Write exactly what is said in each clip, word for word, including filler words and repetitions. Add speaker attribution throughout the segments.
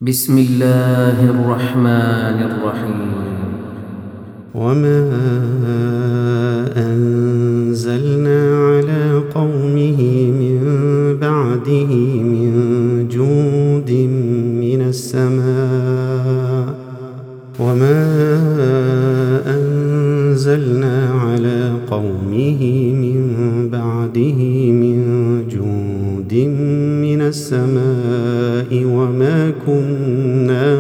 Speaker 1: بسم الله الرحمن الرحيم.
Speaker 2: وما أنزلنا على قومه من بعده من جند من السماء وما أنزلنا على قومه من بعده من جند من السماء وما كنا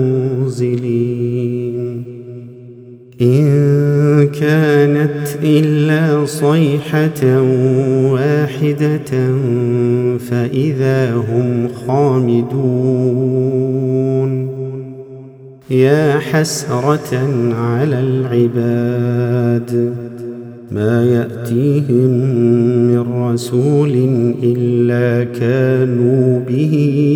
Speaker 2: منزلين إن كانت إلا صيحة واحدة فإذا هم خامدون يا حسرة على العباد ما يأتيهم من رسول إلا كانوا به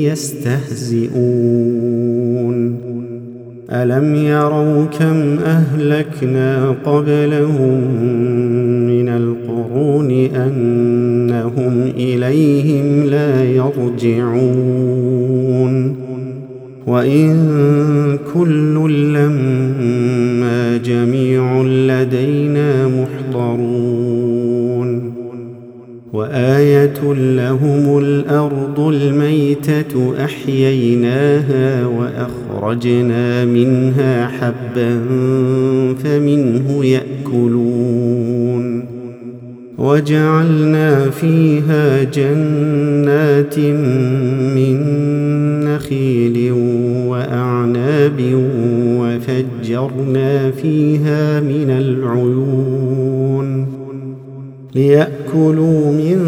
Speaker 2: يستهزئون ألم يروا كم أهلكنا قبلهم من القرون أنهم إليهم لا يرجعون وإن كل لما جميع لدينا محضرون وآية لهم الأرض الميتة أحييناها وأخرجنا منها حبا فمنه يأكلون وجعلنا فيها جنات من نخيل وأعناب وفجرنا فيها من العيون ليأكلوا من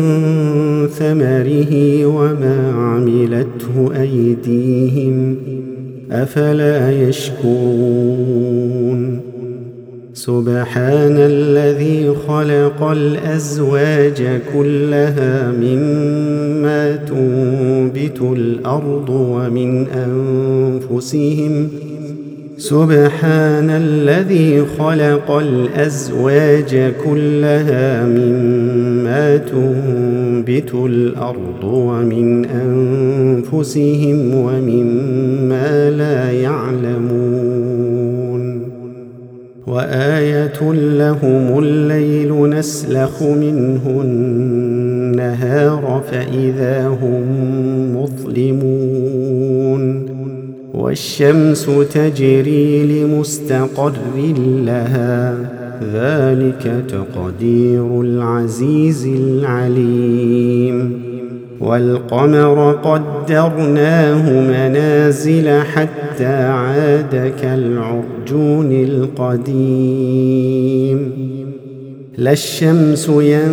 Speaker 2: ثمره وما عملته أيديهم أفلا يشكرون سبحان الذي خلق الأزواج كلها مما تنبت الأرض ومن أنفسهم سبحان الذي خلق الأزواج كلها مما تنبت الأرض ومن أنفسهم ومما لا يعلمون وآية لهم الليل نسلخ منه النهار فإذا هم مظلمون والشمس تجري لمستقر لها ذلك تقدير العزيز العليم والقمر قدرناه منازل حتى عاد كالعرجون القديم لا الشمس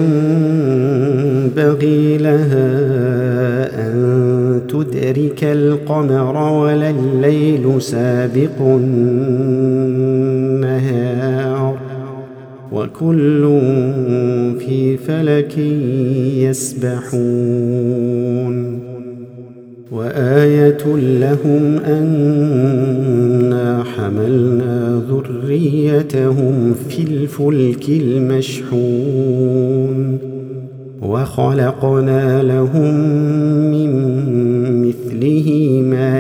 Speaker 2: ينبغي لها أن تدرك القمر ولا الليل سابق النهار وكل في فلك يسبحون وآية لهم أنا حملنا ذريتهم في الفلك المشحون وخلقنا لهم من مثله ما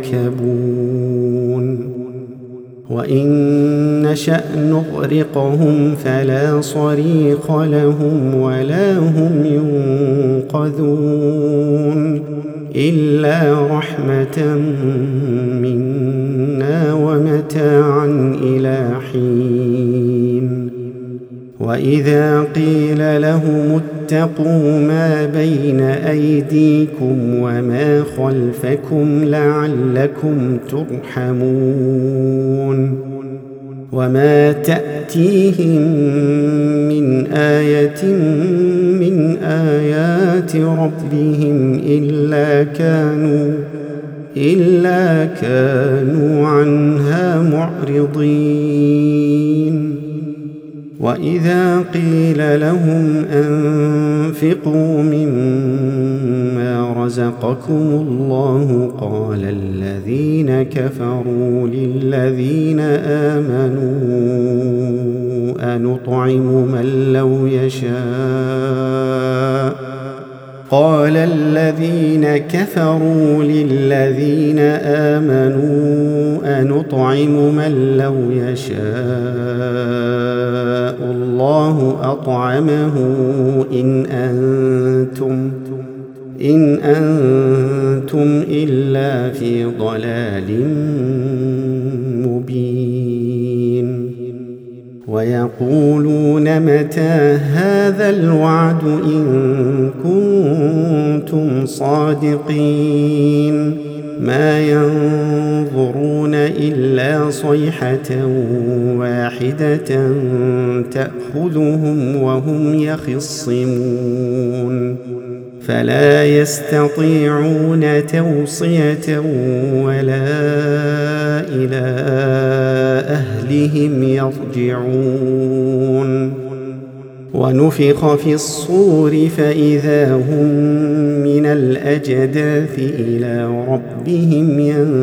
Speaker 2: يركبون وإن نشأ نغرقهم فلا صريخ لهم ولا هم ينقذون إلا رحمة منا ومتاعا إلى حين وإذا قيل لهم اتقوا ما بين أيديكم وما خلفكم لعلكم ترحمون وما تأتيهم من آية من آيات ربهم إلا كانوا إلا كانوا عنها معرضين وإذا قيل لهم أنفقوا مما رزقكم الله قال الذين كفروا للذين آمنوا أنطعم من لو يشاء قال الذين كفروا للذين آمنوا أنطعم من لو يشاء الله أطعمه إن أنتم إن أنتم إلا في ضلال مبين ويقولون متى هذا الوعد إن كنتم صادقين ما ينظرون إلا صيحة واحدة تأخذهم وهم يخصمون فلا يستطيعون توصية ولا إلى أهلهم يرجعون ونفخ في الصور فإذا هم من الأجداث إلى ربهم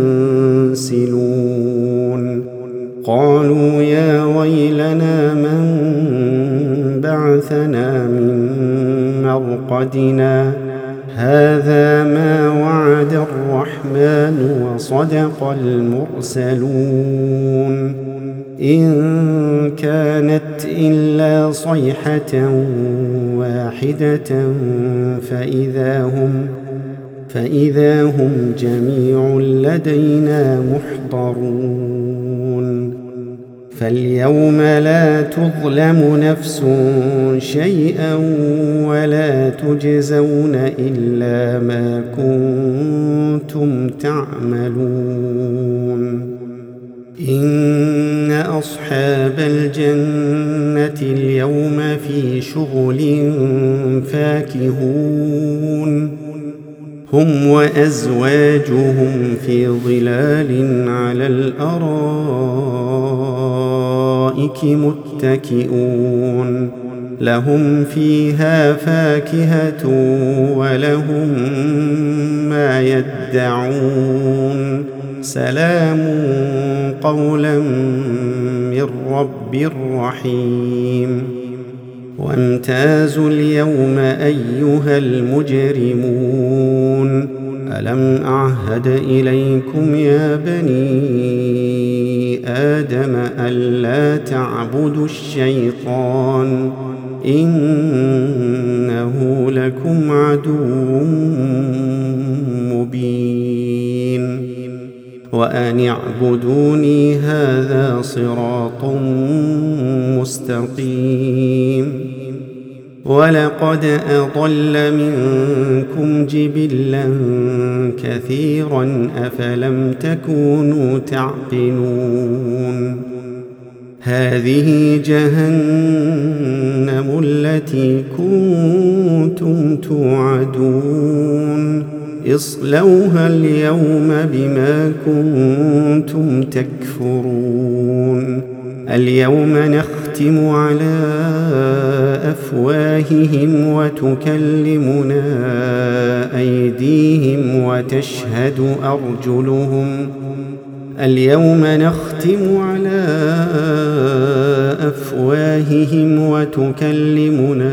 Speaker 2: ينسلون قالوا يا ويلنا من بعثنا من مرقدنا هذا ما وعد الرحمن وصدق المرسلون إن كانت إلا صيحة واحدة فإذا هم فإذا هم جميع لدينا محضرون فاليوم لا تظلم نفس شيئا ولا تجزون إلا ما كنتم تعملون إن أصحاب الجنة اليوم في شغل فاكهون هم وأزواجهم في ظلال على الأرائك متكئون لهم فيها فاكهة ولهم ما يدعون سلام قولا من رب رحيم وامتازوا اليوم أيها المجرمون ألم أعهد إليكم يا بني آدم ألا تعبدوا الشيطان إنه لكم عدو مبين وأن اعبدوني هذا صراط مستقيم ولقد أضل منكم جبلا كثيرا أفلم تكونوا تعقلون هذه جهنم التي كنتم توعدون اصلوها اليوم بما كنتم تكفرون اليوم نختم على أفواههم وتكلمنا أيديهم وتشهد أرجلهم اليوم نختم على أفواههم وتكلمنا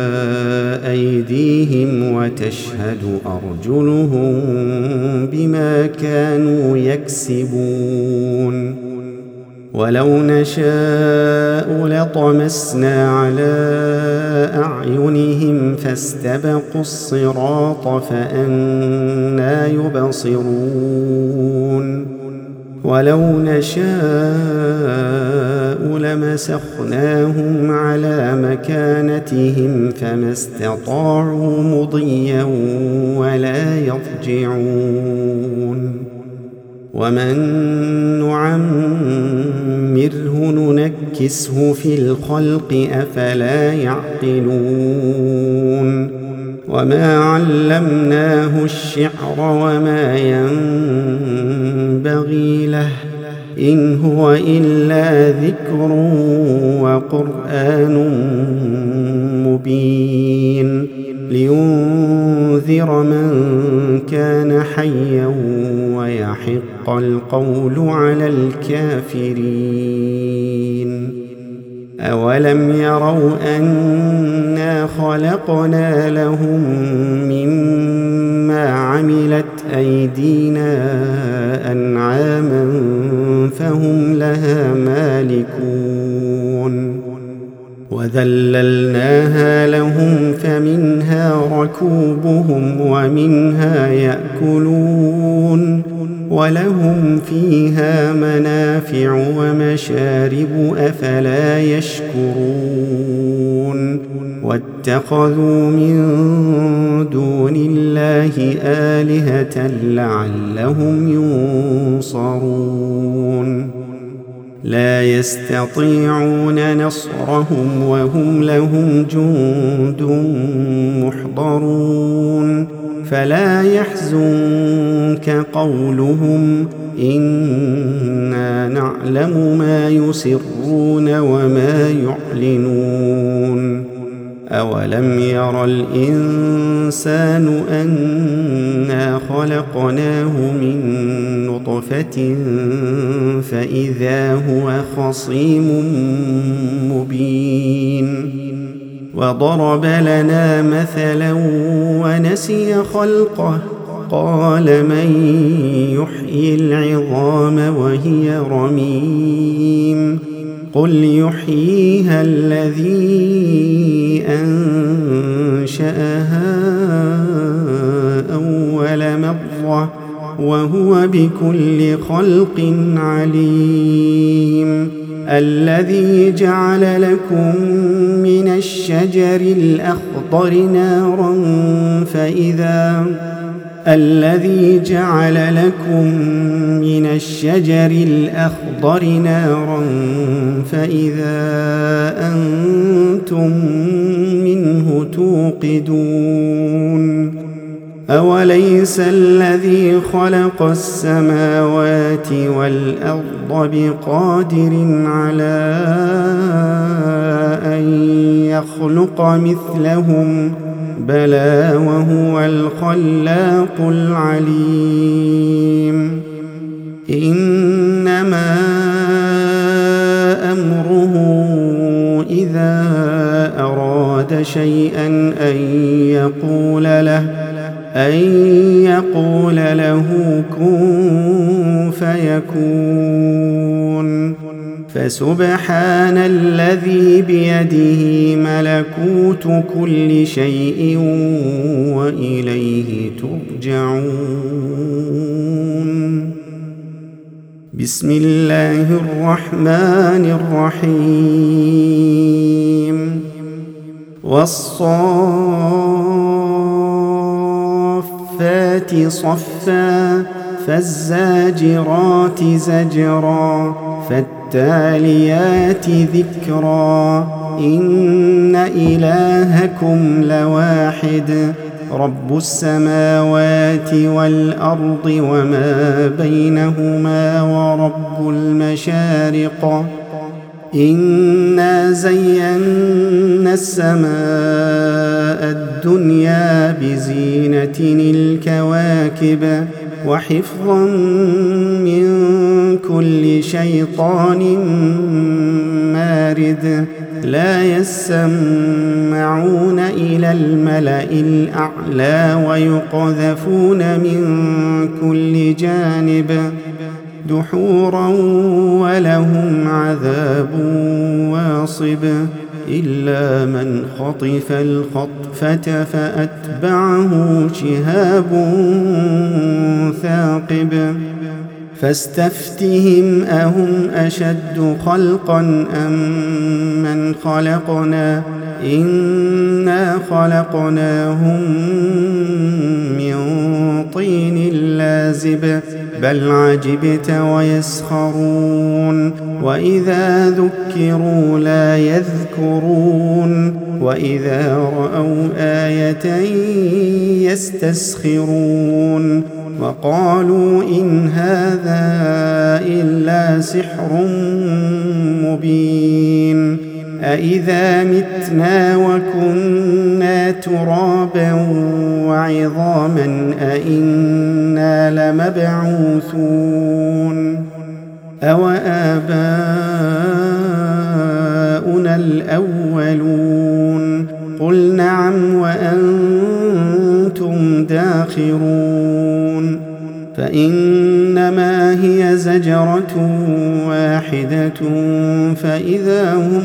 Speaker 2: أيديهم وتشهد أرجلهم بما كانوا يكسبون ولو نشاء لطمسنا على أعينهم فاستبقوا الصراط فأنى يبصرون ولو نشاء لمسخناهم على مكانتهم فما استطاعوا مضيا ولا يرجعون ومن نعمره ننكسه في الخلق أفلا يعقلون وما علمناه الشعر وما ينبغي له إن هو إلا ذكر وقرآن مبين لينذر من كان حيا ويحق القول على الكافرين أولم يروا أنا خلقنا لهم مما عملت أيدينا أنعاما فهم لها مالكون وذللناها لهم فمنها ركوبهم ومنها يأكلون ولهم فيها منافع ومشارب أفلا يشكرون واتخذوا من دون الله آلهة لعلهم ينصرون لا يستطيعون نصرهم وهم لهم جند محضرون فلا يحزنك قولهم إنا نعلم ما يسرون وما يعلنون أولم ير الإنسان أنا خلقناه من نطفة فإذا هو خصيم مبين وضرب لنا مثلا ونسي خلقه قال من يحيي العظام وهي رميم قل يحييها الذي أنشأها أول مرة وهو بكل خلق عليم الذي جعل لكم من الشجر الأخضر نارا فإذا الذي جعل لكم من الشجر الأخضر نارا فإذا أنتم منه توقدون أوليس الذي خلق السماوات والأرض بقادر على أن يخلق مثلهم بلى وهو الخلاق العليم إنما أمره إذا أراد شيئا أن يقول له أن يقول له كن فيكون فسبحان الذي بيده ملكوت كل شيء وإليه ترجعون بسم الله الرحمن الرحيم والصافات صفا فالزاجرات زجرا فالتاليات ذكرا إن إلهكم لواحد رب السماوات والأرض وما بينهما ورب المشارق إنا زينا السماء الدنيا بزينة الكواكب وحفظا من كل شيطان مارد لا يسمعون إلى الملأ الأعلى ويقذفون من كل جانب دحورا ولهم عذاب واصب إلا من خطف الخطفة فأتبعه شهاب ثاقب فاستفتهم أهم أشد خلقا أم من خلقنا إنا خلقناهم من طين لازب بل عجبت ويسخرون وإذا ذكروا لا يذكرون وإذا رأوا آية يستسخرون وقالوا إن هذا إلا سحر مبين أإذا متنا وكنا ترابا وعظاما أإنا لمبعوثون أوآباؤنا الأولون قل نعم وأنتم داخرون فإنما هي زجرة واحدة فإذا هم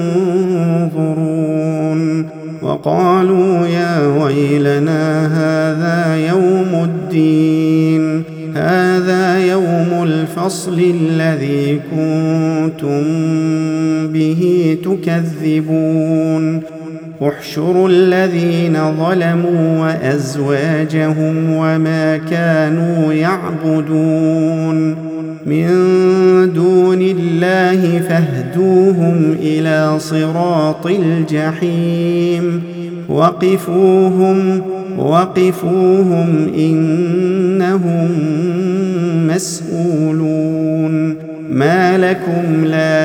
Speaker 2: ينظرون وقالوا يا ويلنا هذا يوم الدين هذا يوم الفصل الذي كنتم به تكذبون احشروا الذين ظلموا وأزواجهم وما كانوا يعبدون من دون الله فاهدوهم إلى صراط الجحيم وقفوهم وقفوهم إنهم مسؤولون ما لكم لا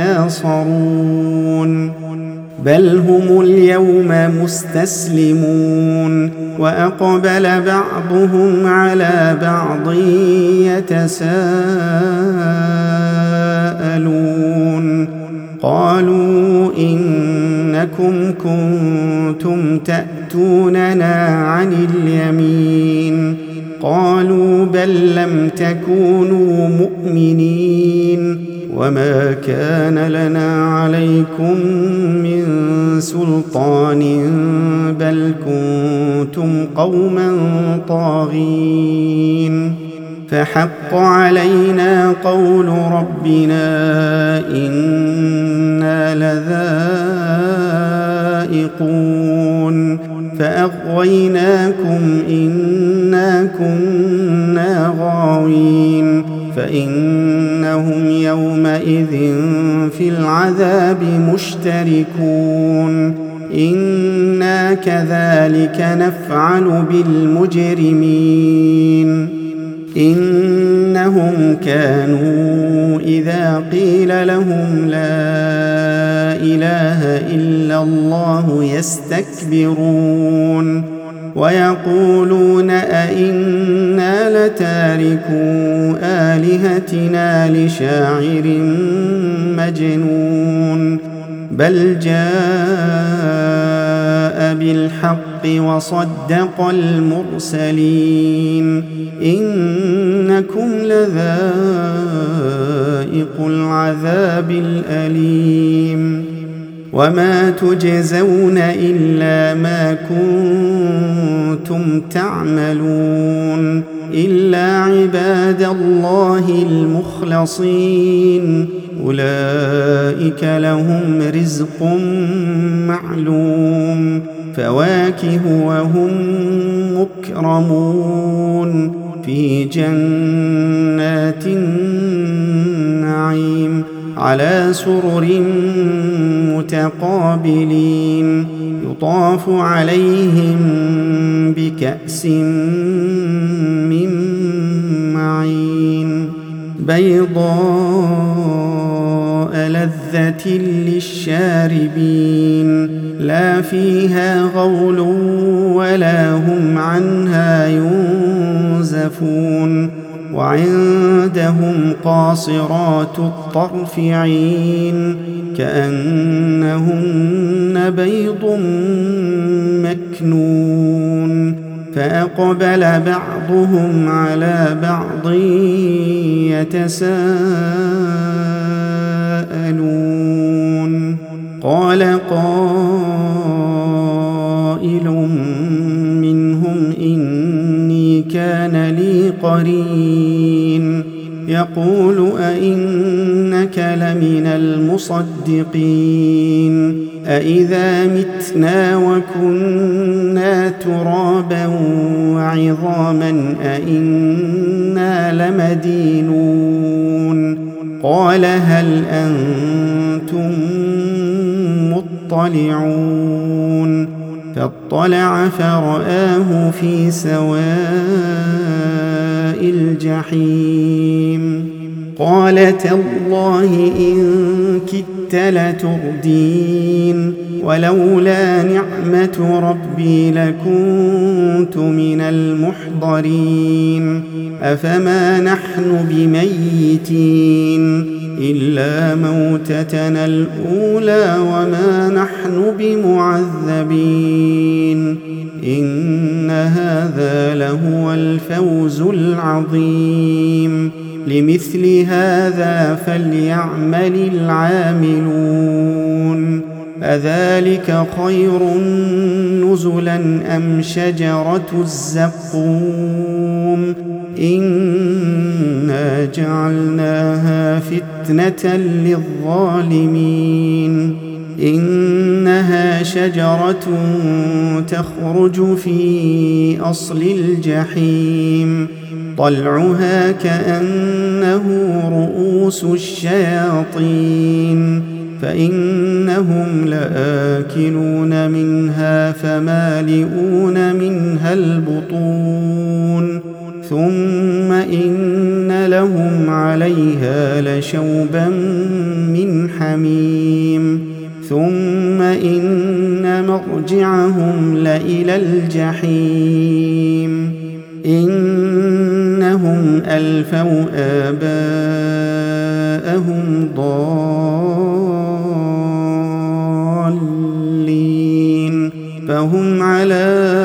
Speaker 2: تناصرون بل هم اليوم مستسلمون وأقبل بعضهم على بعض يتساءلون قالوا إنكم كنتم تأتوننا عن اليمين قالوا بل لم تكونوا مؤمنين وما كان لنا عليكم من سلطان بل كنتم قوما طاغين فحق علينا قول ربنا إنا لذائقون فأغويناكم إنا كنا غاوين فإنهم يومئذ في العذاب مشتركون إنا كذلك نفعل بالمجرمين إنهم كانوا إذا قيل لهم لا إله إلا الله يستكبرون ويقولون أئنا لتاركو آلهتنا لشاعر مجنون بل جاء بالحق وصدق المرسلين إنكم لذائق العذاب الأليم وما تجزون إلا ما كنتم تعملون إلا عباد الله المخلصين أولئك لهم رزق معلوم فواكه وهم مكرمون في جنات النعيم على سرر متقابلين يطاف عليهم بكأس من معين بيضاء لذة للشاربين لا فيها غول ولا هم عنها ينزفون وعندهم قاصرات الطرف عين كأنهن بيض مكنون فأقبل بعضهم على بعض يتساءلون قال قائل منهم إني كان لي قرين يقول أئنك لمن المصدقين أئذا متنا وكنا ترابا وعظاما أئنا لمدينون قال هل أنتم مطلعون فاطلع فرآه في سواء الجحيم قال تالله إن كدت لتردين ولولا نعمة ربي لكنت من المحضرين أفما نحن بميتين إلا موتتنا الأولى وما نحن بمعذبين إن هذا لهو الفوز العظيم لمثل هذا فليعمل العاملون أذلك خير نزلا أم شجرة الزقوم إنا جعلناها فتنة للظالمين إنها شجرة تخرج في أصل الجحيم طلعها كأنه رؤوس الشياطين فإنهم لآكلون منها فمالئون منها البطون ثم إن لهم عليها لشوبا من حميم ثم إن مرجعهم لإلى الجحيم إنهم ألفوا آباءهم ضالين فهم على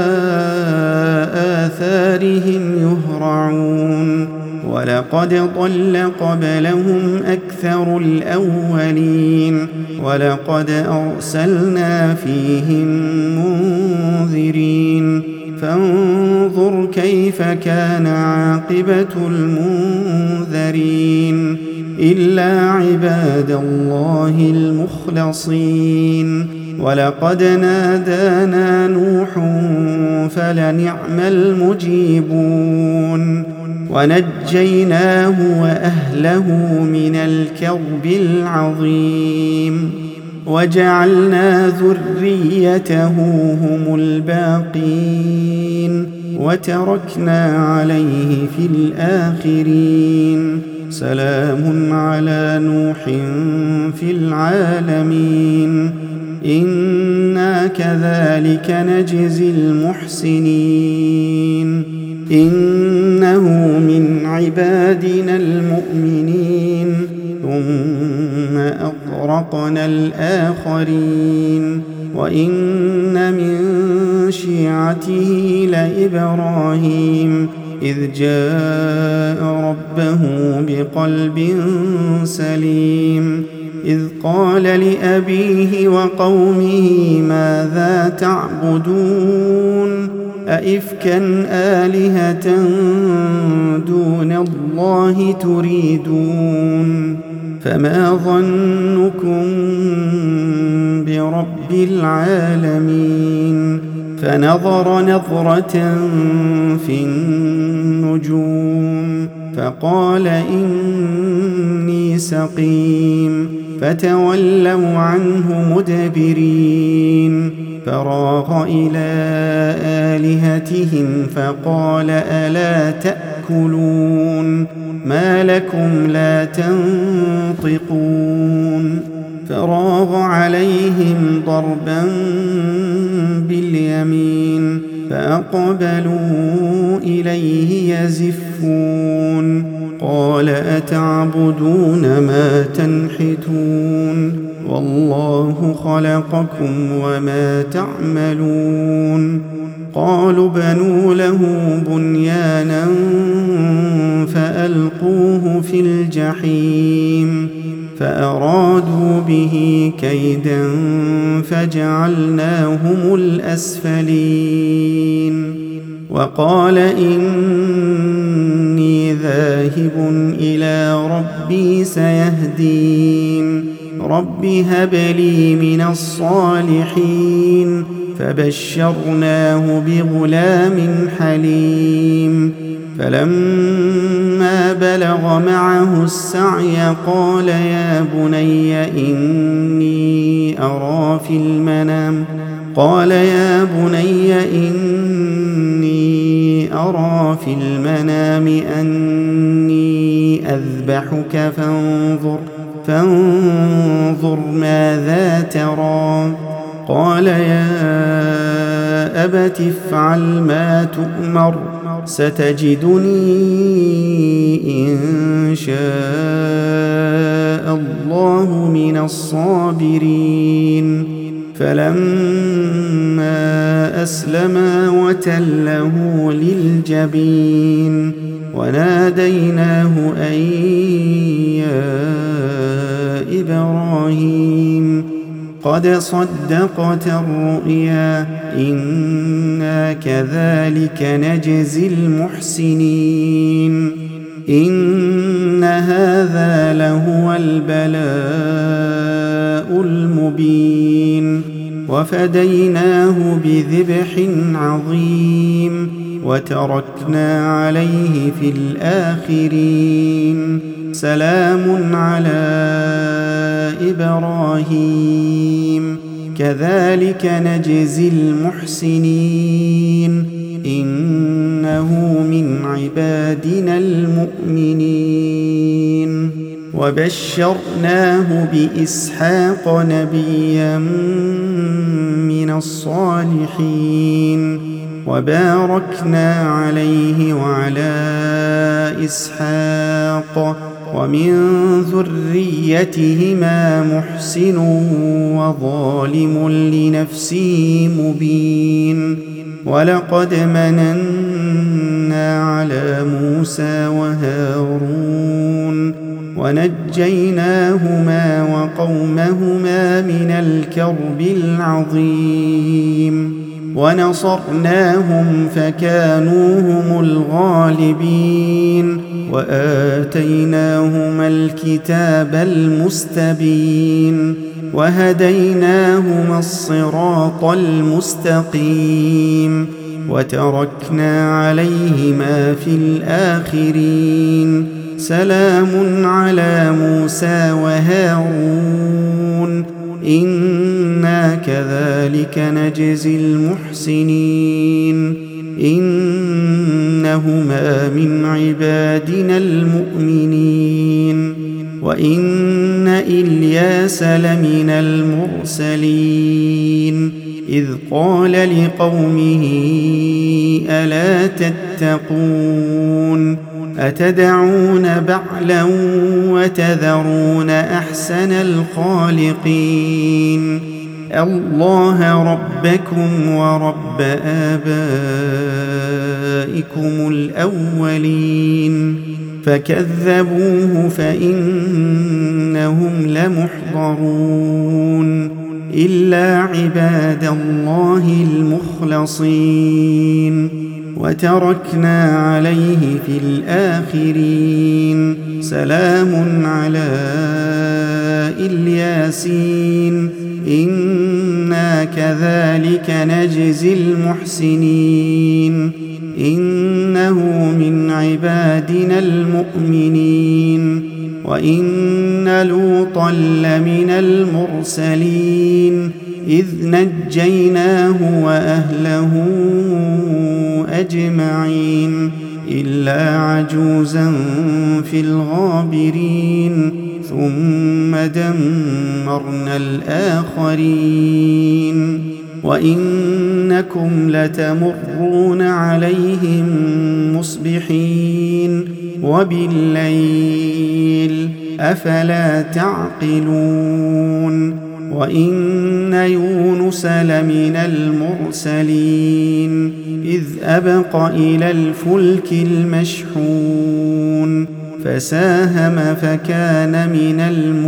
Speaker 2: آثارهم يهرعون ولقد ضل قبلهم أكثر الأولين ولقد أرسلنا فيهم منذرين فانظر كيف كان عاقبة المنذرين إلا عباد الله المخلصين ولقد نادانا نوح فلنعم المجيبون ونجيناه وأهله من الكرب العظيم وجعلنا ذريته هم الباقين وتركنا عليه في الآخرين سلام على نوح في العالمين إنا كذلك نجزي المحسنين إنه من عبادنا المؤمنين ثم أغرقنا الآخرين وإن من شيعته لإبراهيم إذ جاء ربه بقلب سليم إذ قال لأبيه وقومه ماذا تعبدون أئفكا آلهة دون الله تريدون فما ظنكم برب العالمين فنظر نظرة في النجوم فقال إني سقيم فتولوا عنه مدبرين فراغ إلى آلهتهم فقال ألا تأكلون ما لكم لا تنطقون فراغ عليهم ضربا باليمين فأقبلوا إليه يزفون قال أتعبدون ما تنحتون والله خلقكم وما تعملون قالوا بنوا له بنيانا فألقوه في الجحيم فأرادوا به كيدا فجعلناهم الأسفلين وقال إني ذاهب إلى ربي سيهدين رب هب لي من الصالحين فبشرناه بغلام حليم فلما بلغ معه السعي قال يا بني إني أرى في المنام قال يا بني إني أرى في المنام أني أذبحك فانظر فانظر ماذا ترى. قال يا أبت افعل ما تؤمر ستجدني إن شاء الله من الصابرين. فلما أسلما وتله للجبين وناديناه أن يا إبراهيم قد صدقت الرؤيا إنا كذلك نجزي المحسنين. إن هذا لهو البلاء المبين وفديناه بذبح عظيم وتركنا عليه في الآخرين. سلام على إبراهيم كذلك نجزي المحسنين إنه من عبادنا المؤمنين. وبشرناه بإسحاق نبيا من الصالحين وباركنا عليه وعلى إسحاق ومن ذريتهما محسن وظالم لنفسه مبين. ولقد مننا على موسى وهارون ونجيناهما وقومهما من الكرب العظيم ونصرناهم فكانوا هم الغالبين وآتيناهما الكتاب المستبين وهديناهما الصراط المستقيم وتركنا عليهما في الآخرين. سلام على موسى وهارون إنا كذلك نجزي المحسنين إنهما من عبادنا المؤمنين. وإن إلياس لمن المرسلين إذ قال لقومه ألا تتقون أتدعون بعلا وتذرون أحسن الخالقين الله ربكم ورب آبائكم الأولين. فكذبوه فإنهم لمحضرون إلا عباد الله المخلصين. وتركنا عليه في الآخرين. سلام على الياسين إنا كذلك نجزي المحسنين إنه من عبادنا المؤمنين. وإن لوطا لمن المرسلين إذ نجيناه وأهله أجمعين إلا عجوزا في الغابرين ثم دمرنا الآخرين. وإنكم لتمرون عليهم مصبحين وبالليل أفلا تعقلون. وإن يونس لمن المرسلين إذ أبق إلى الفلك المشحون فساهم فكان من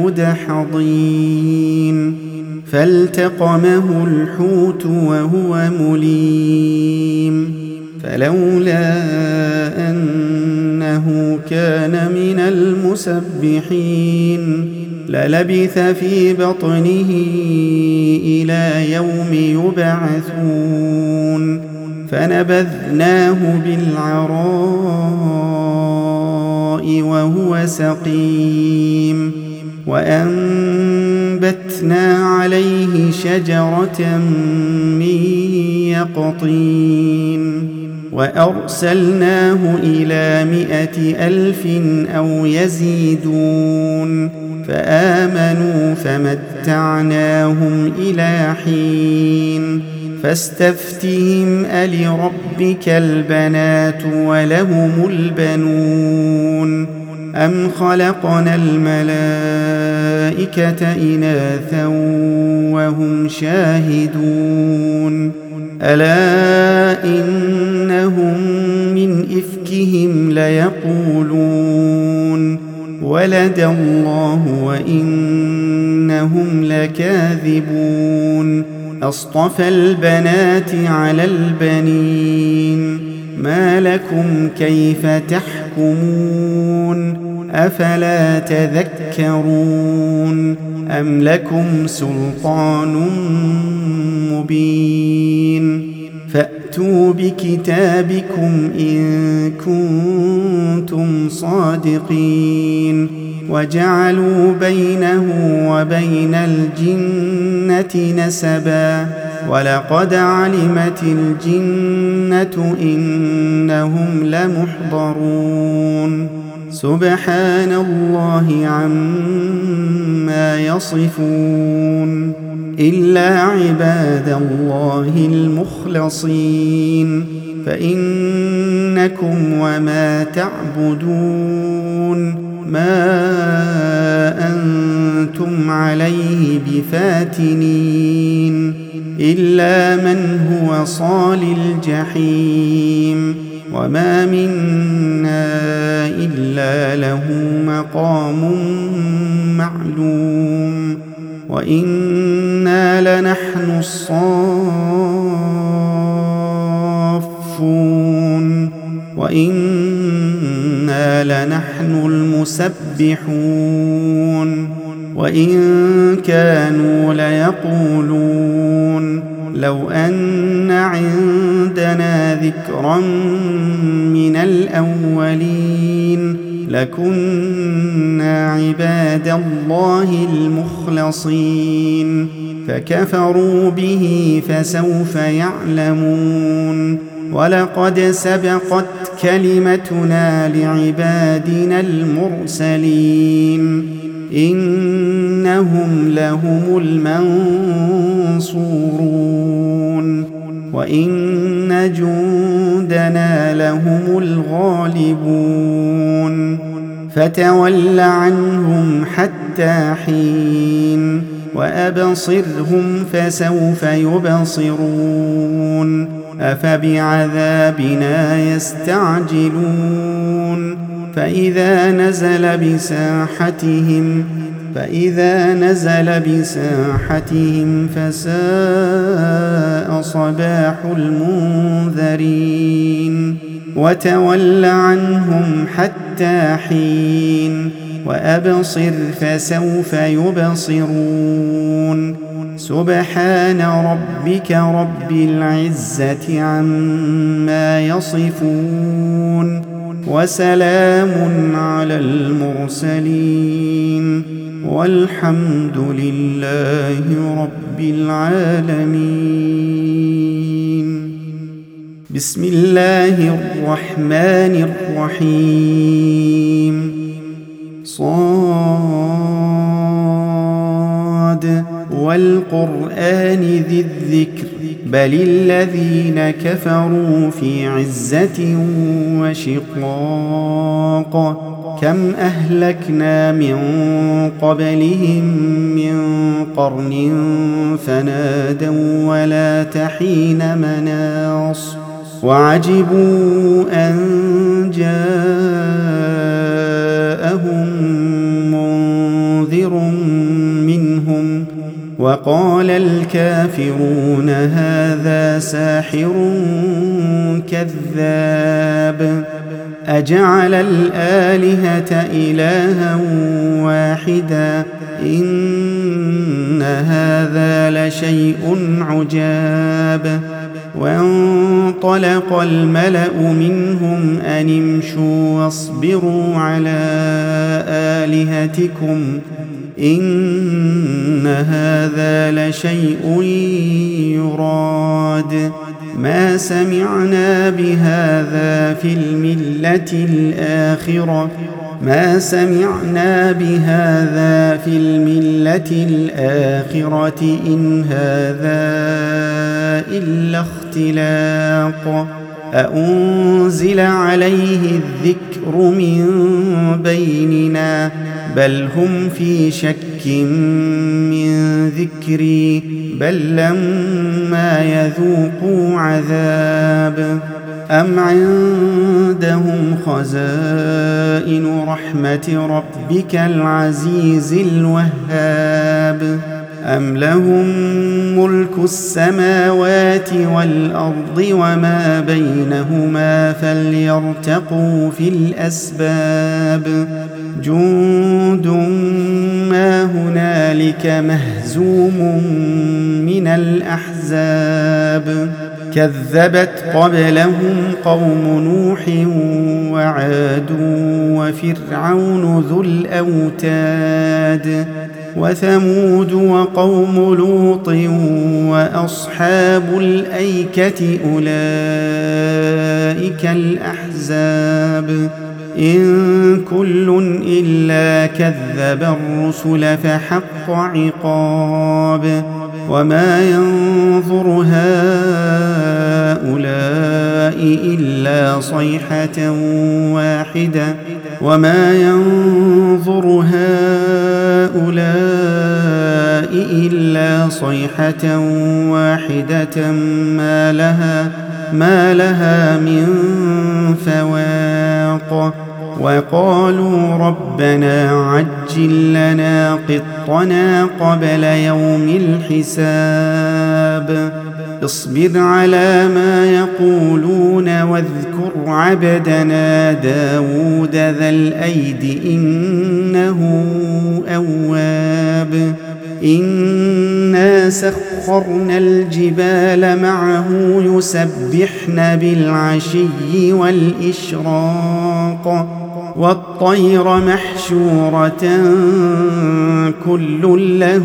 Speaker 2: المدحضين فالتقمه الحوت وهو مليم فلولا أنه كان من المسبحين للبث في بطنه إلى يوم يبعثون فنبذناه بالعراء وهو سقيم وأنبتنا عليه شجرة من يقطين وأرسلناه إلى مائة ألف أو يزيدون فآمنوا فمتعناهم إلى حين فاستفتهم ألربك البنات ولهم البنون أم خلقنا الملائكة إناثا وهم شاهدون ألا إنهم من إفكهم ليقولون ولد الله وإنهم لكاذبون أصطفى البنات على البنين ما لكم كيف تحكمون أفلا تذكرون أم لكم سلطان مبين فأتوا بكتابكم إن كنتم صادقين وجعلوا بينه وبين الجنة نسبا ولقد علمت الجنة إنهم لمحضرون سبحان الله عما يصفون إلا عباد الله المخلصين فإنكم وما تعبدون ما أنتم عليه بفاتنين إلا من هو صال الجحيم وما منا إلا له مقام معلوم وإنا لنحن الصافون وإنا لنحن المسبحون وإن كانوا ليقولون لو أن عندنا ذكرا من الأولين لكنا عباد الله المخلصين فكفروا به فسوف يعلمون ولقد سبقت كلمتنا لعبادنا المرسلين إنهم لهم المنصورون وإن جندنا لهم الغالبون فتول عنهم حتى حين وأبصرهم فسوف يبصرون أفبعذابنا يستعجلون فإذا نزل بساحتهم فإذا نزل بساحتهم فساء صباح المنذرين وتول عنهم حتى حين وأبصر فسوف يبصرون سبحان ربك رب العزة عما يصفون وسلام على المرسلين والحمد لله رب العالمين بسم الله الرحمن الرحيم صاد والقرآن ذي الذكر بل الذين كفروا في عزة وشقاق كم أهلكنا من قبلهم من قرن فنادوا ولا تحين مناص وعجبوا أن جاءهم منذر منهم وقال الكافرون هذا ساحر كذاب أجعل الآلهة إلها واحدا إن هذا لشيء عجاب وانطلق الملأ منهم أن امشوا واصبروا على آلهتكم إن هذا لشيء يراد ما سمعنا بهذا في الملة الآخرة ما سمعنا بهذا في الملة الآخرة إن هذا إلا اختلاق أأنزل عليه الذكر من بيننا بل هم في شك من ذكري بل لما يذوقوا عذاب أم عندهم خزائن رحمة ربك العزيز الوهاب أم لهم ملك السماوات والأرض وما بينهما فليرتقوا في الأسباب جند ما هنالك مهزوم من الأحزاب كذبت قبلهم قوم نوح وعاد وفرعون ذو الأوتاد وثمود وقوم لوط وأصحاب الأيكة أولئك الأحزاب إن كل إلا كذب الرسل فحق عقاب وما ينظر هؤلاء إلا صيحة واحدة وما ينظر هؤلاء إلا صيحة واحدة ما لها ما لها من فواق وقالوا ربنا عجل لنا قطنا قبل يوم الحساب اصبر على ما يقولون واذكر عبدنا داود ذا الأيد إنه أواب إنا سخرنا الجبال معه يسبحن بالعشي والإشراق والطير محشورة كل له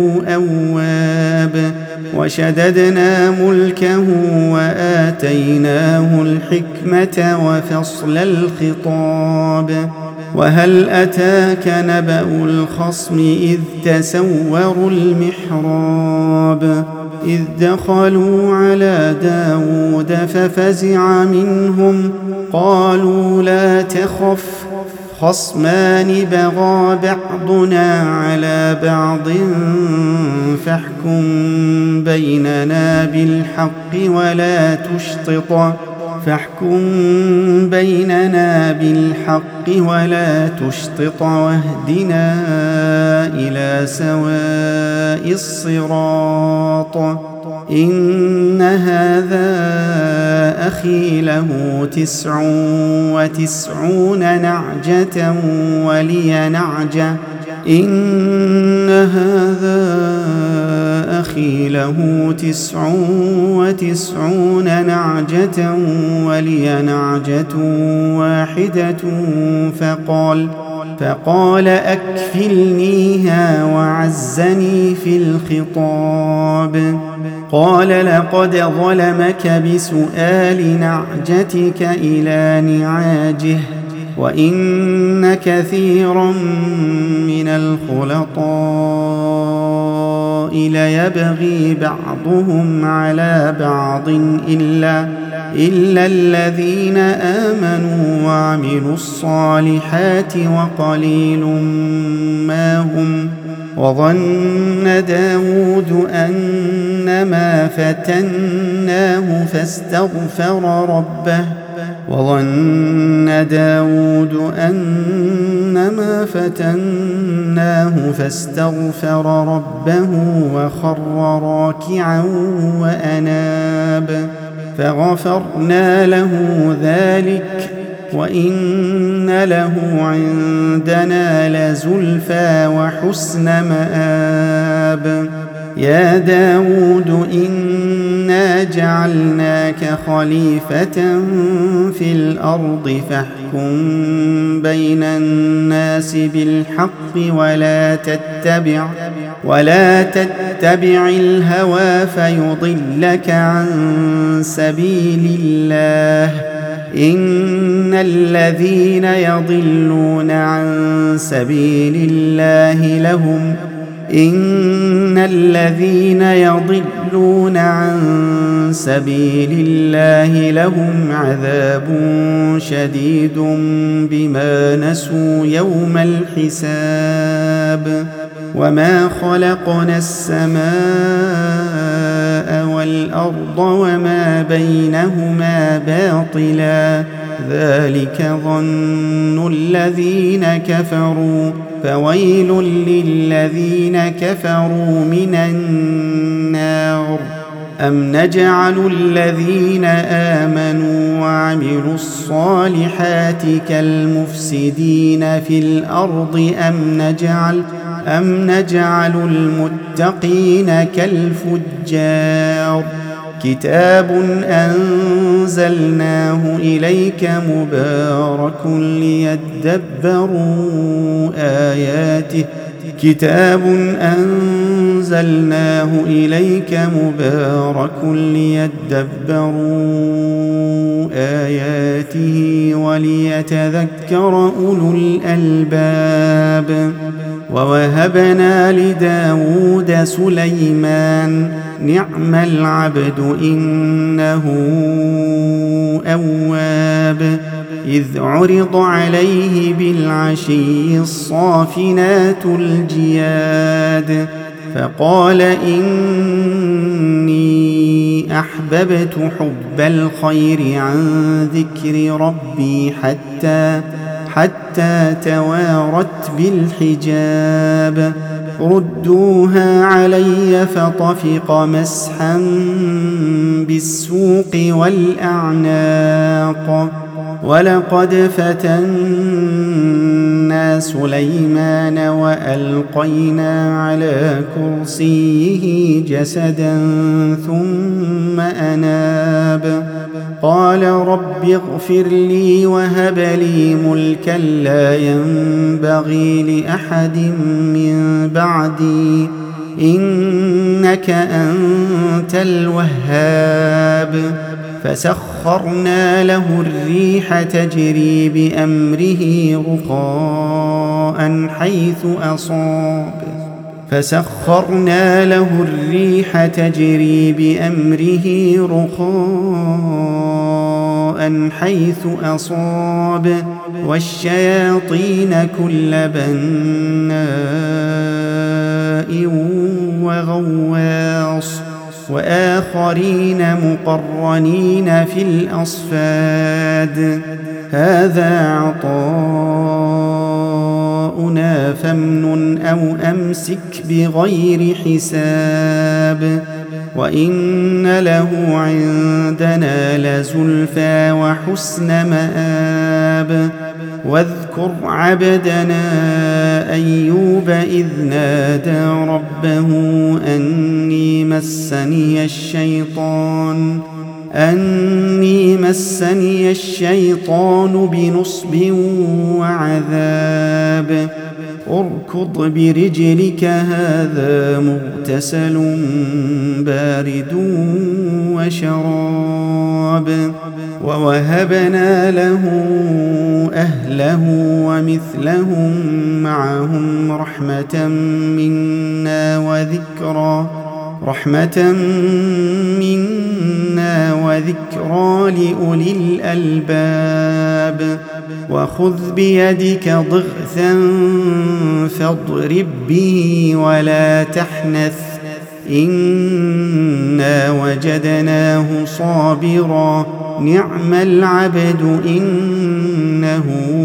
Speaker 2: أواب وشددنا ملكه وآتيناه الحكمة وفصل الخطاب وهل أتاك نبأ الخصم إذ تسوروا المحراب إذ دخلوا على داود ففزع منهم قالوا لا تخف خصمان بغى بعضنا على بعض فاحكم بيننا بالحق ولا تشطط فاحكم بيننا بالحق ولا تشطط واهدنا إلى سواء الصراط إن هذا أخي له تسع وتسعون نعجة ولي نعجة إن هذا أخي له تسع وتسعون نعجة ولي نعجة واحدة فقال فقال أكفلنيها وعزني في الخطاب قال لقد ظلمك بسؤال نعجتك إلى نعاجه وإن كثيرا من الخلطاء ليبغي بعضهم على بعض إلا إلا الذين آمنوا وعملوا الصالحات وقليل ما هم وظن داود أنما فتناه فاستغفر ربه وظن داود أنما فتناه فاستغفر ربه وخر راكعا وأناب فغفرنا له ذلك وإن له عندنا لزلفى وحسن مآب يا داود إنا جعلناك خليفة في الأرض فاحكم بين الناس بالحق ولا تتبع ولا تتبع الهوى فيضلك عن سبيل الله إن الذين يضلون عن سبيل الله لهم إن الذين يضلون عن سبيل الله لهم عذاب شديد بما نسوا يوم الحساب وما خلقنا السماء والأرض وما بينهما باطلا ذلك ظن الذين كفروا فويل للذين كفروا من النار أم نجعل الذين آمنوا وعملوا الصالحات كالمفسدين في الأرض أم نجعل أم نجعل المتقين كالفجار كتاب أنزلناه إليك مبارك ليدبروا آياته كتاب أنزلناه إليك مبارك ليدبروا آياته وليتذكر أولو الألباب ووهبنا لداود سليمان نعم العبد إنه أواب إذ عرض عليه بالعشي الصافنات الجياد فقال إني أحببت حب الخير عن ذكر ربي حتى حتى توارت بالحجاب ردوها علي فطفق مسحا بالسوق والأعناق ولقد فتنا سليمان وألقينا على كرسيه جسدا ثم أناب قال رب اغفر لي وهب لي ملكا لا ينبغي لأحد من بعدي إنك أنت الوهاب فسخرنا له الريح تجري بأمره رخاء حيث أصاب فسخرنا له الريح تجري بأمره رخاء حيث أصاب والشياطين كل بناء وغواص وآخرين مقرنين في الأصفاد هذا عطاؤنا فامنن أو أمسك بغير حساب وإن له عندنا لزلفى وحسن مآب واذكر عبدنا أيوب إذ نادى ربه أني مسني الشيطان أني مسني الشيطان بنصب وعذاب اركض برجلك هذا مغتسل بارد وشراب ووهبنا له أهله ومثلهم معهم رحمة منا وذكرى رحمة منا وذكرى لأولي الألباب وخذ بيدك ضغثا فاضرب به ولا تحنث إنا وجدناه صابرا نعم العبد إنه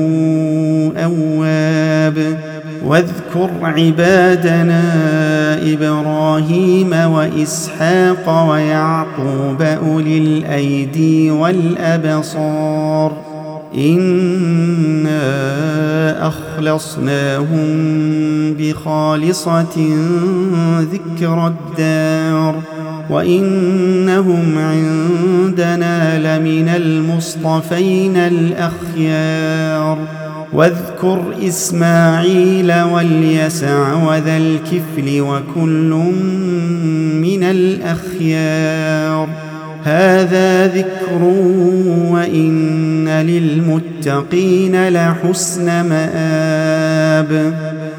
Speaker 2: أواب واذكر عبادنا إبراهيم وإسحاق ويعقوب أولي الأيدي والأبصار إنا أخلصناهم بخالصة ذكر الدار وإنهم عندنا لمن المصطفين الأخيار واذكر إسماعيل واليسع وذا الكفل وكل من الأخيار هذا ذكر وإن للمتقين لحسن مآب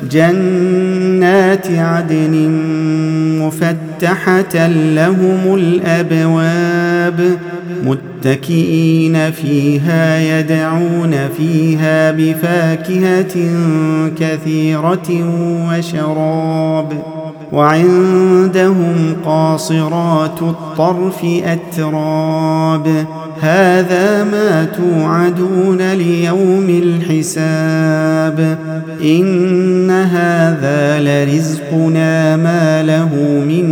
Speaker 2: جنات عدن مفتحة لهم الأبواب متكئين فيها يدعون فيها بفاكهة كثيرة وشراب وعندهم قاصرات الطرف أتراب هذا ما توعدون ليوم الحساب إن هذا لرزقنا ما له من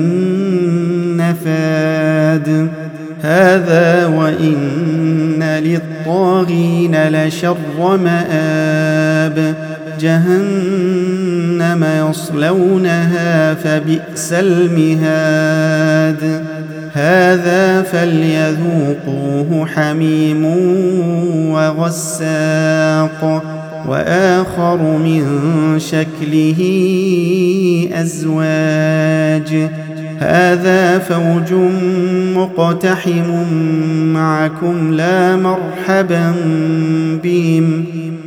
Speaker 2: نفاد هذا وإن للطاغين لشر مآب جهنم يصلونها فبئس المهاد هذا فليذوقوه حميم وغساق وآخر من شكله أزواج هذا فوج مقتحم معكم لا مرحبا بهم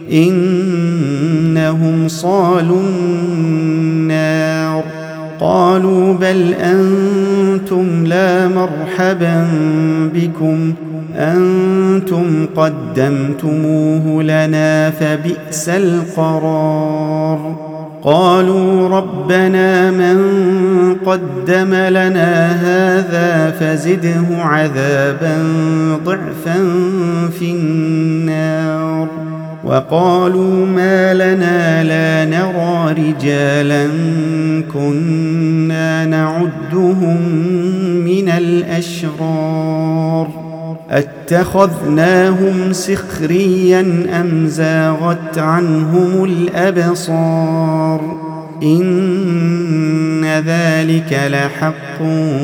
Speaker 2: إنهم صالوا النار قالوا بل أنتم لا مرحبا بكم أنتم قدمتموه لنا فبئس القرار قالوا ربنا من قدم لنا هذا فزده عذابا ضعفا في النار وقالوا ما لنا لا نرى رجالا كنا نعدهم من الأشرار اتخذناهم سخريا أم زاغت عنهم الأبصار إن ذلك لحق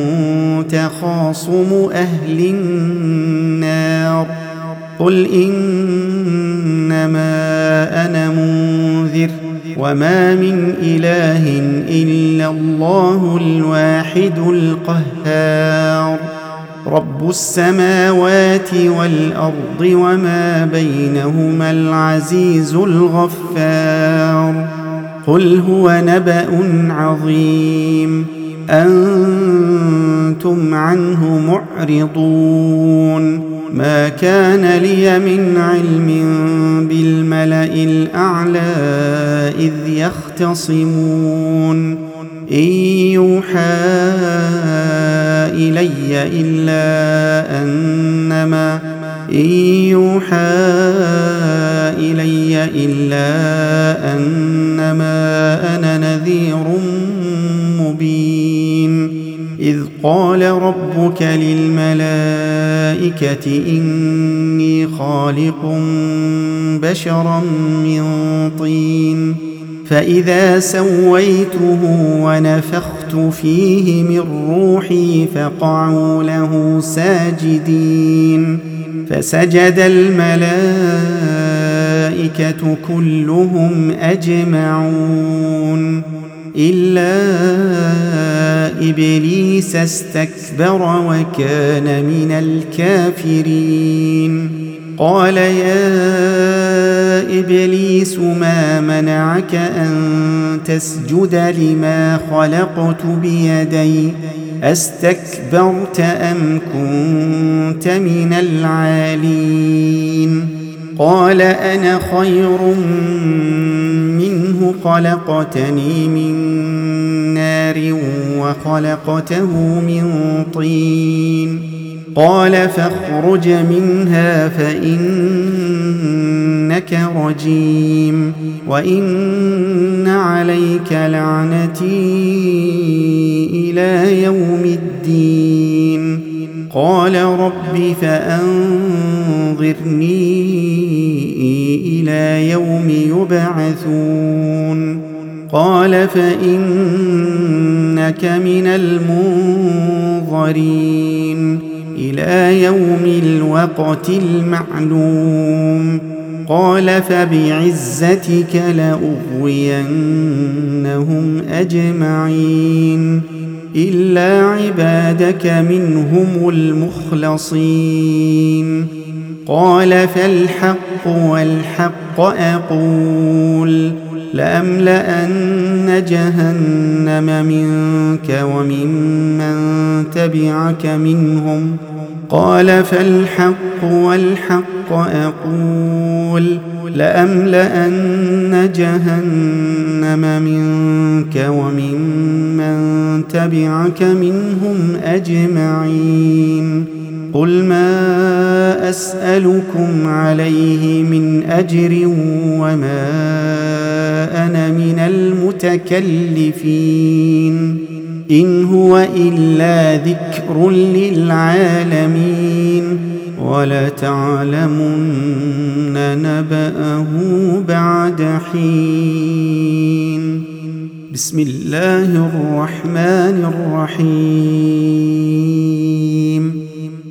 Speaker 2: تخاصم أهل النار قل إنما أنا منذر وما من إله إلا الله الواحد القهار رب السماوات والأرض وما بينهما العزيز الغفار قل هو نبأ عظيم أنتم عنه معرضون ما كان لي من علم بالملأ الأعلى إذ يختصمون إن يوحى إلي إلا أنما إن يوحى إلي إلا أنما أنا نذير مبين إذ قال ربك للملائكة إني خالق بشرا من طين فإذا سويته ونفخت فيه من روحي فقعوا له ساجدين فسجد الملائكة كلهم أجمعون إلا إبليس استكبر وكان من الكافرين قال يا إبليس ما منعك أن تسجد لما خلقت بيدي أستكبرت أم كنت من العالين قال أنا خير منه خلقتني من نار وخلقته من طين قال فاخرج منها فإنك رجيم وإن عليك لعنتي إلى يوم الدين قال رب فأنظرني إلى يوم يبعثون قال فإنك من المنظرين إلى يوم الوقت المعلوم قال فبعزتك لأغوينهم أجمعين إلا عبادك منهم المخلصين قال فالحق والحق أقول لأملأن جهنم منك وممن تبعك منهم قال فالحق والحق أقول لأملأن جهنم منك وممن تبعك منهم أجمعين قل ما أسألكم عليه من أجر وما أنا من المتكلفين إن هو إلا ذكر للعالمين ولتعلمن نبأه بعد حين بسم الله الرحمن الرحيم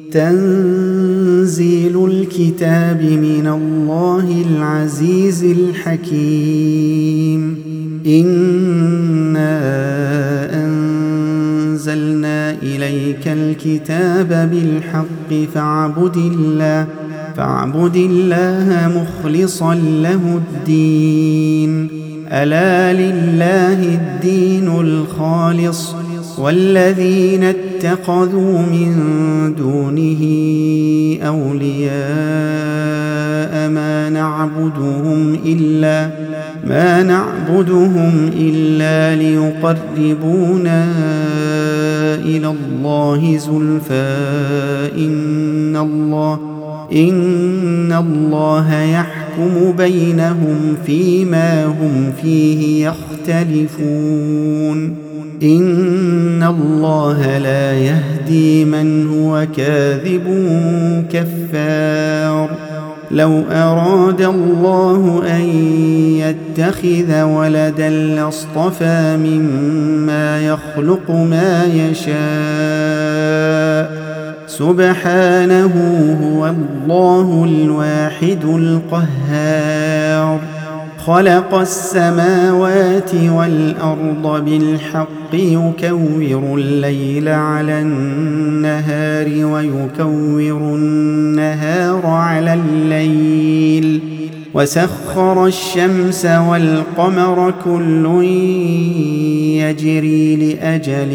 Speaker 2: تنزيل الكتاب من الله العزيز الحكيم إنا أنزلنا إليك الكتاب بالحق فاعبد الله فاعبد الله مخلصا له الدين ألا لله الدين الخالص والذين اتخذوا من دونه أولياء ما نعبدهم إلا ما نعبدهم إلا ليقربونا إلى الله زلفى إن الله إن الله يحكم بينهم فيما هم فيه يختلفون إن الله لا يهدي من هو كاذب كفار لو أراد الله أن يتخذ ولدا لاصطفى مما يخلق ما يشاء سبحانه هو الله الواحد القهار خلق السماوات والأرض بالحق يكور الليل على النهار ويكور النهار على الليل وسخر الشمس والقمر كل يجري لأجل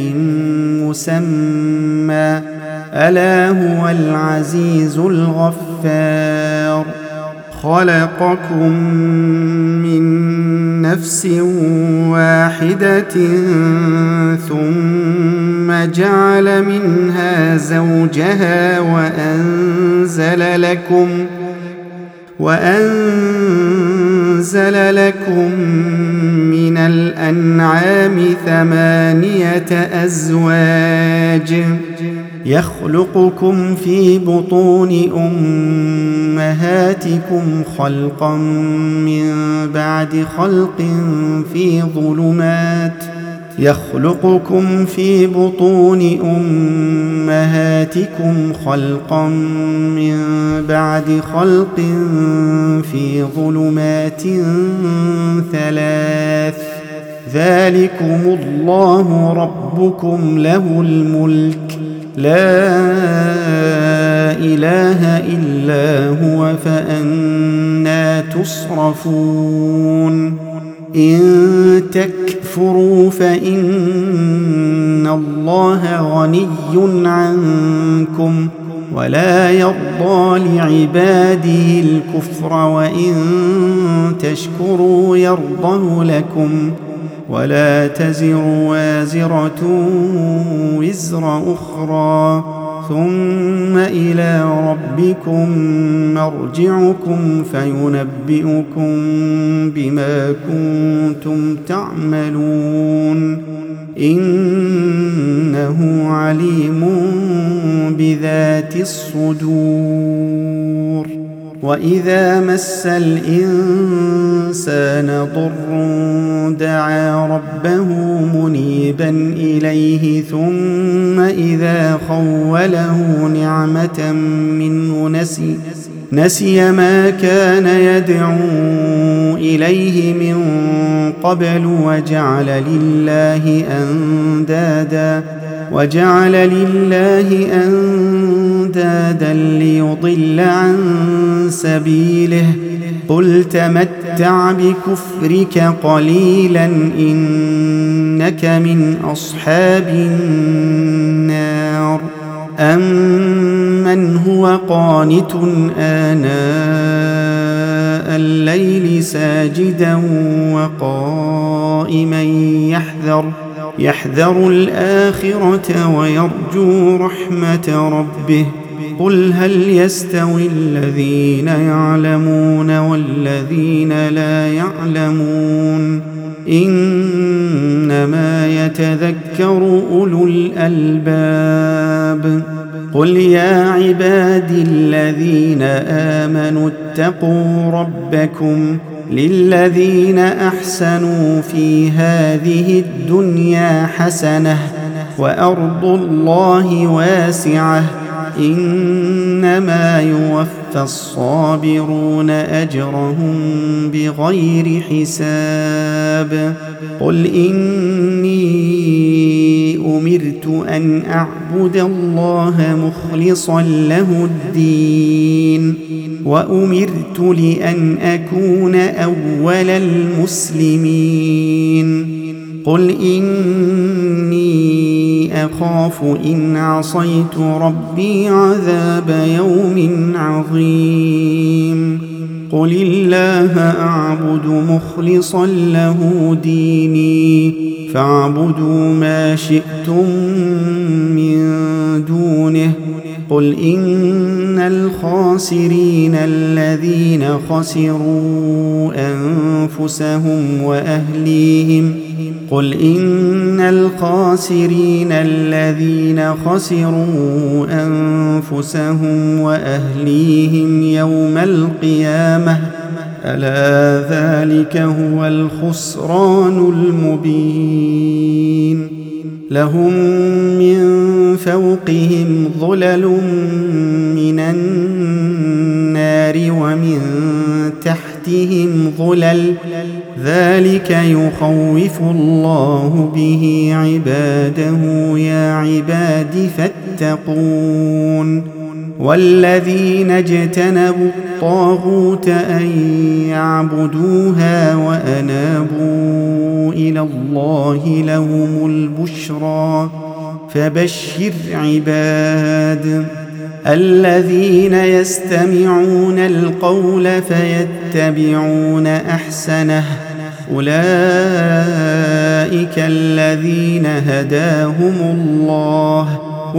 Speaker 2: مسمى ألا هو العزيز الغفار خلقكم من نفس واحدة ثم جعل منها زوجها وأنزل لكم وأنزل لكم من الأنعام ثمانية أزواج يخلقكم في بطون أمهاتكم خلقا من بعد خلق في ظلمات يخلقكم في بطون أمهاتكم خلقا من بعد خلق في ظلمات ثلاث ذلكم الله ربكم له الملك لا إله إلا هو فأنى تصرفون إن تكفروا فإن الله غني عنكم ولا يرضى لعباده الكفر وإن تشكروا يرضه لكم ولا تزر وازرة وزر أخرى ثم إلى ربكم مرجعكم فينبئكم بما كنتم تعملون إنه عليم بذات الصدور وإذا مس الإنسان ضر دعا ربه منيبا إليه ثم إذا خوله نعمة منه نسي نسي ما كان يدعو إليه من قبل وجعل لله أندادا وجعل لله أندادا ليضل عن سبيله قل تمتع بكفرك قليلا إنك من أصحاب النار أمن هو قانت آناء الليل ساجدا وقائما يحذر يحذر الآخرة ويرجو رحمة ربه قل هل يستوي الذين يعلمون والذين لا يعلمون إنما يتذكر أولو الألباب قل يا عبادي الذين آمنوا اتقوا ربكم للذين أحسنوا في هذه الدنيا حسنة وأرض الله واسعة إنما يوفى الصابرون أجرهم بغير حساب قل إني أمرت أن أعبد الله مخلصا له الدين وأمرت لأن أكون أول المسلمين قل إني أخاف إن عصيت ربي عذاب يوم عظيم قل الله أعبد مخلصا له ديني فاعبدوا ما شئتم من دونه قل إن الخاسرين الذين خسروا أنفسهم وأهليهم قل إن الخاسرين الذين خسروا أنفسهم وأهليهم يوم القيامة ألا ذلك هو الخسران المبين لهم من فوقهم ظلل من النار ومن تحتهم ظلل ذلك يخوف الله به عباده يا عباد فاتقون والذين اجتنبوا الطاغوت أن يعبدوها وأنابوا إلى الله لهم البشرى فبشر عباد الذين يستمعون القول فيتبعون أحسنه أولئك الذين هداهم الله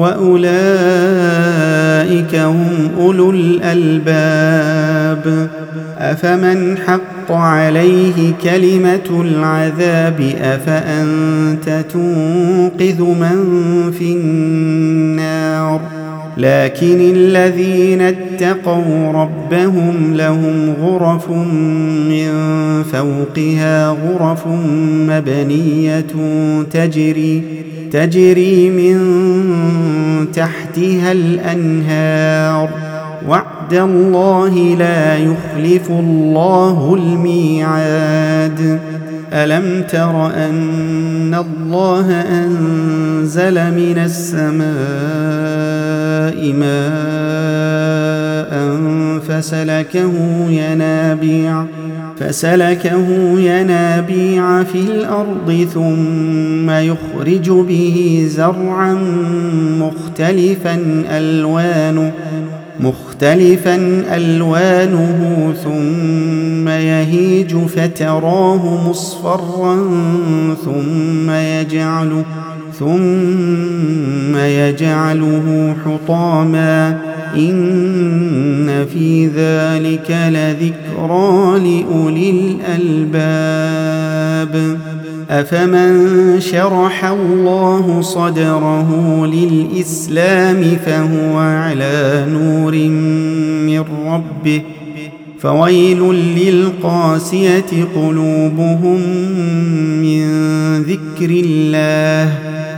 Speaker 2: وأولئك هم أولو الألباب أفمن حق عليه كلمة العذاب أفأنت تنقذ من في النار لكن الذين اتقوا ربهم لهم غرف من فوقها غرف مبنية تجري تجري من تحتها الأنهار وعد الله لا يخلف الله الميعاد ألم تر أن الله أنزل من السماء ماء فسلكه ينابيع فسلكه ينابيع في الأرض ثم يخرج به زرعا مختلفا ألوانه مختلفا ألوانه ثم يهيج فتراه مصفرا ثم يجعله ثم يجعله حطاما إن في ذلك لذكرى لأولي الألباب أفمن شرح الله صدره للإسلام فهو على نور من ربه فويل للقاسية قلوبهم من ذكر الله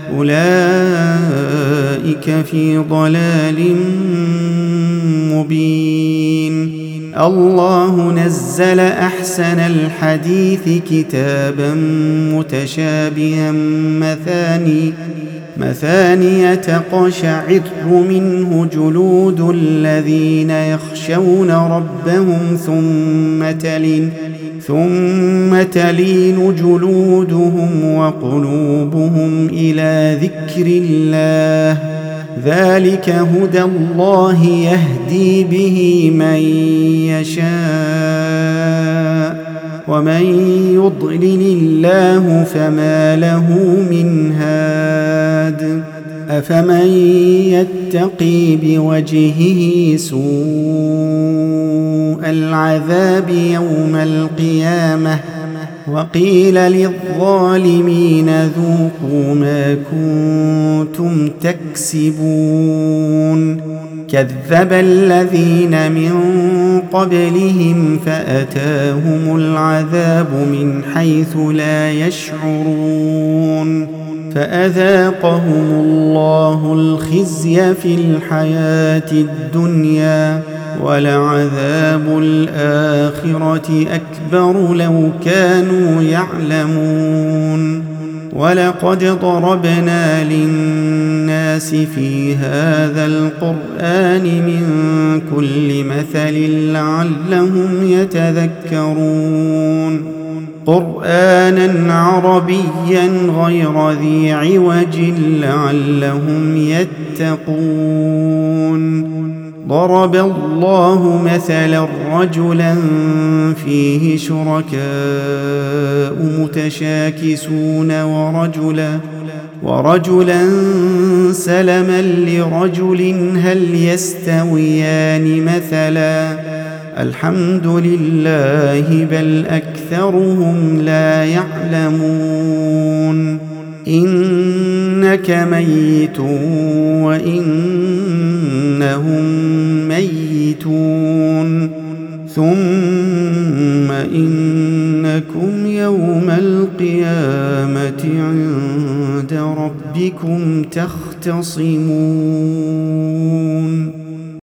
Speaker 2: أولئك في ضلال مبين. الله نزل أحسن الحديث كتابا متشابها مثاني مثانية تقشعر منه جلود الذين يخشون ربهم ثم تلين ثم تلين جلودهم وقلوبهم إلى ذكر الله ذلك هدى الله يهدي به من يشاء ومن يضلل الله فما له من هاد. أفمن يتقي بوجهه سوء العذاب يوم القيامة وقيل للظالمين ذوقوا ما كنتم تكسبون. كذب الذين من قبلهم فأتاهم العذاب من حيث لا يشعرون فأذاقهم الله الخزي في الحياة الدنيا ولعذاب الآخرة أكبر لو كانوا يعلمون. ولقد ضربنا للناس في هذا القرآن من كل مثل لعلهم يتذكرون. قرآنا عربيا غير ذي عوج لعلهم يتقون. ضرب الله مثلا رجلا فيه شركاء متشاكسون ورجلا ورجلا سلما لرجل هل يستويان مثلا الحمد لله بل أكثرهم لا يعلمون. إنك ميت وإنهم ميتون ثم إنكم يوم القيامة عند ربكم تختصمون.